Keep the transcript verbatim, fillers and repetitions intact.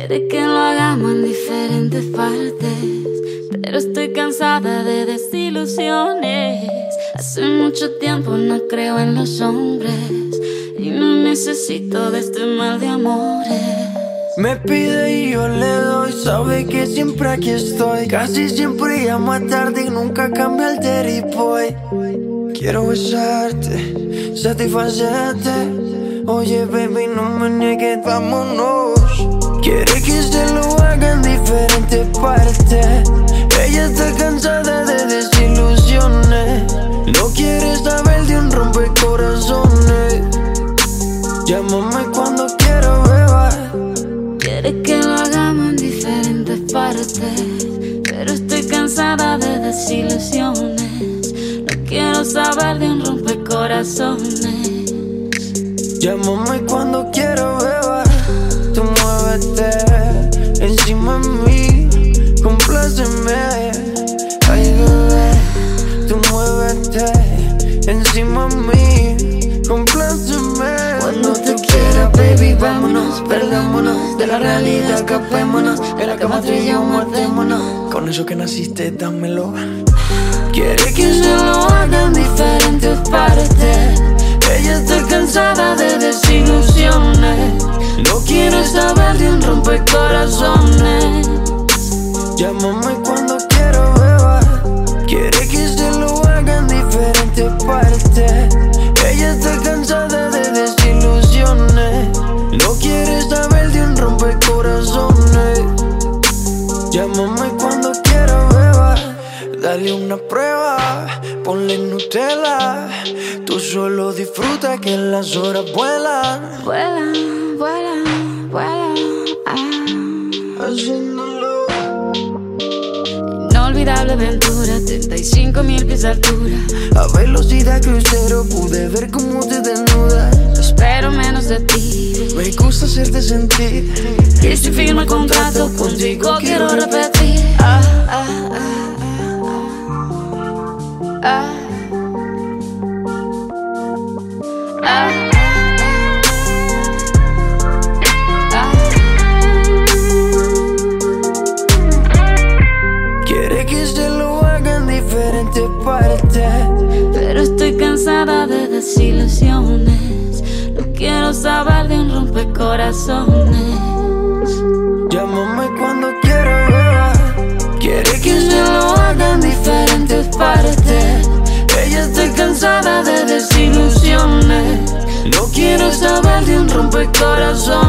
Quiere que lo hagamos en diferentes partes, pero estoy cansada de desilusiones. Hace mucho tiempo no creo en los hombres y no necesito de este mal de amores. Me pide y yo le doy, sabe que siempre aquí estoy. Casi siempre llama tarde y nunca cambia el teripoy. Quiero besarte, satisfacerte. Oye baby, no me niegues, vámonos. Quiere que se lo haga en diferentes partes. Ella está cansada de desilusiones. No quiere saber de un rompecorazones. Llámame cuando quiero beber. Quiere que lo hagamos en diferentes partes, pero estoy cansada de desilusiones. No quiero saber de un rompecorazones. Llámame cuando quiero beber. Tú muévete encima de mí, compláceme. Ay bebé, tú muévete encima de mí, compláceme. Cuando te quiera, baby, vámonos, perdámonos de la realidad, escapémonos. En la cama trilla o muertémonos. Con eso que naciste, dámelo. Quiere que se lo haga en diferentes partes. Ella está cansada de desilusiones. No quiere saber de un rompecorazones. Llámame cuando quiero beber. Quiere que se lo haga en diferentes partes. Ella está cansada de desilusiones. No quiere saber de un rompecorazones. Llámame cuando quiero beber. Dale una prueba, ponle Nutella. Tú solo disfruta que las horas vuelan. Vuelan, vuelan, vuelan, ah. Haciéndolo. Inolvidable aventura, treinta y cinco mil pies de altura. A velocidad crucero pude ver cómo te desnudas. Espero menos de ti. Me gusta hacerte sentir. Y si firmo el contrato contigo quiero repetir. Ah, ah, ah, ah, ah. Ah, ah. Quiere que se lo haga en diferentes partes, pero estoy cansada de desilusiones. No quiero saber de un rompecorazones. Llámame cuando quiero beber. Quiere que se lo haga en diferentes partes. Ella está cansada de desilusiones. No quiero saber de un rompecorazones.